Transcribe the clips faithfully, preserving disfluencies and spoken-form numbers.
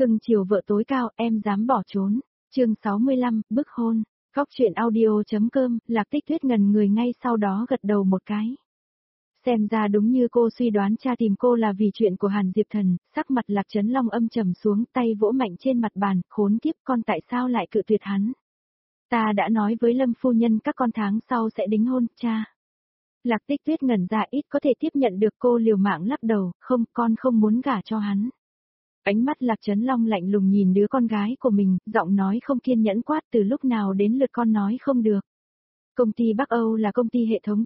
Cưng chiều vợ tối cao, em dám bỏ trốn. Chương sáu mươi lăm, bức hôn. Góc truyện audio.com, Lạc Tích Tuyết ngần người ngay sau đó gật đầu một cái. Xem ra đúng như cô suy đoán, cha tìm cô là vì chuyện của Hàn Diệp Thần. Sắc mặt Lạc Chấn Long âm trầm xuống, tay vỗ mạnh trên mặt bàn, khốn kiếp, con tại sao lại cự tuyệt hắn? Ta đã nói với Lâm phu nhân các con tháng sau sẽ đính hôn, cha. Lạc Tích Tuyết ngẩn ra, ít có thể tiếp nhận được, cô liều mạng lắc đầu, không, con không muốn gả cho hắn. Ánh mắt Lạc Chấn Long lạnh lùng nhìn đứa con gái của mình, giọng nói không kiên nhẫn quát, từ lúc nào đến lượt con nói không được. Công ty Bắc Âu là công ty hệ thống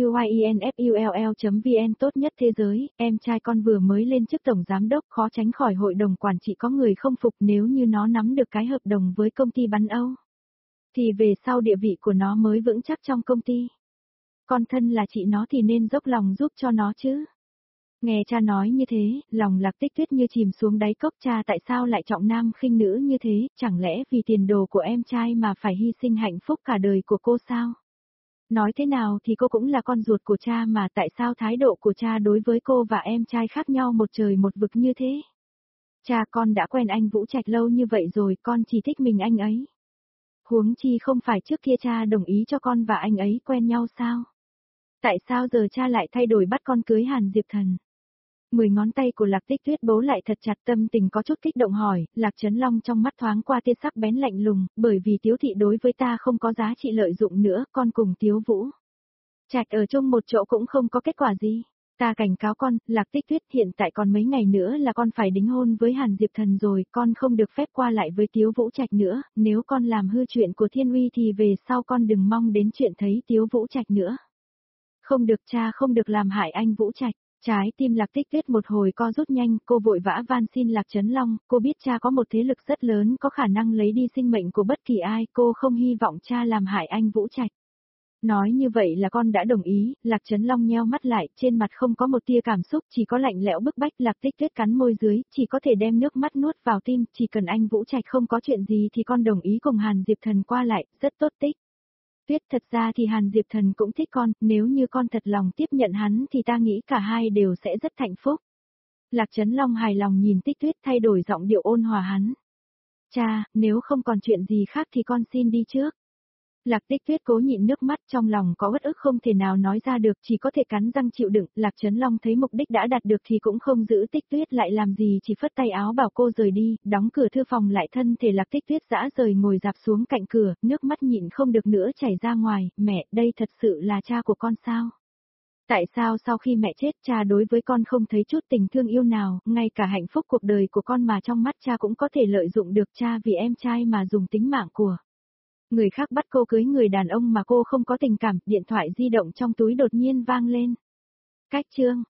tiuinfull chấm vn tốt nhất thế giới, em trai con vừa mới lên chức tổng giám đốc, khó tránh khỏi hội đồng quản trị có người không phục, nếu như nó nắm được cái hợp đồng với công ty bắn Âu, thì về sau địa vị của nó mới vững chắc trong công ty. Con thân là chị nó thì nên dốc lòng giúp cho nó chứ. Nghe cha nói như thế, lòng Lạc Tích Tuyết như chìm xuống đáy cốc, cha tại sao lại trọng nam khinh nữ như thế, chẳng lẽ vì tiền đồ của em trai mà phải hy sinh hạnh phúc cả đời của cô sao? Nói thế nào thì cô cũng là con ruột của cha mà, tại sao thái độ của cha đối với cô và em trai khác nhau một trời một vực như thế? Cha, con đã quen anh Vũ Trạch lâu như vậy rồi, con chỉ thích mình anh ấy. Huống chi không phải trước kia cha đồng ý cho con và anh ấy quen nhau sao? Tại sao giờ cha lại thay đổi bắt con cưới Hàn Diệp Thần? Mười ngón tay của Lạc Tích Tuyết bấu lại thật chặt, tâm tình có chút kích động hỏi, Lạc Chấn Long trong mắt thoáng qua tia sắc bén lạnh lùng, bởi vì Tiếu thị đối với ta không có giá trị lợi dụng nữa, con cùng Tiếu Vũ Trạch ở chung một chỗ cũng không có kết quả gì. Ta cảnh cáo con, Lạc Tích Tuyết, hiện tại còn mấy ngày nữa là con phải đính hôn với Hàn Diệp Thần rồi, con không được phép qua lại với Tiếu Vũ Trạch nữa, nếu con làm hư chuyện của Thiên Uy thì về sau con đừng mong đến chuyện thấy Tiếu Vũ Trạch nữa. Không được, cha không được làm hại anh Vũ Trạch. Trái tim Lạc Tích Tuyết một hồi co rút nhanh, cô vội vã van xin Lạc Chấn Long, cô biết cha có một thế lực rất lớn có khả năng lấy đi sinh mệnh của bất kỳ ai, cô không hy vọng cha làm hại anh Vũ Trạch. Nói như vậy là con đã đồng ý, Lạc Chấn Long nheo mắt lại, trên mặt không có một tia cảm xúc, chỉ có lạnh lẽo bức bách. Lạc Tích Tuyết cắn môi dưới, chỉ có thể đem nước mắt nuốt vào tim, chỉ cần anh Vũ Trạch không có chuyện gì thì con đồng ý cùng Hàn Diệp Thần qua lại, rất tốt. Tích Tuyết, thật ra thì Hàn Diệp Thần cũng thích con, nếu như con thật lòng tiếp nhận hắn thì ta nghĩ cả hai đều sẽ rất hạnh phúc. Lạc Chấn Long hài lòng nhìn Tích Tuyết, thay đổi giọng điệu ôn hòa hắn. Cha, nếu không còn chuyện gì khác thì con xin đi trước. Lạc Tích Tuyết cố nhịn nước mắt, trong lòng có uất ức không thể nào nói ra được, chỉ có thể cắn răng chịu đựng. Lạc Chấn Long thấy mục đích đã đạt được thì cũng không giữ Tích Tuyết lại làm gì, chỉ phất tay áo bảo cô rời đi, đóng cửa thư phòng lại. Thân thể Lạc Tích Tuyết dã rời ngồi dạp xuống cạnh cửa, nước mắt nhịn không được nữa chảy ra ngoài. Mẹ, đây thật sự là cha của con sao? Tại sao sau khi mẹ chết cha đối với con không thấy chút tình thương yêu nào, ngay cả hạnh phúc cuộc đời của con mà trong mắt cha cũng có thể lợi dụng được, cha vì em trai mà dùng tính mạng của người khác bắt cô cưới người đàn ông mà cô không có tình cảm. Điện thoại di động trong túi đột nhiên vang lên. Cách chương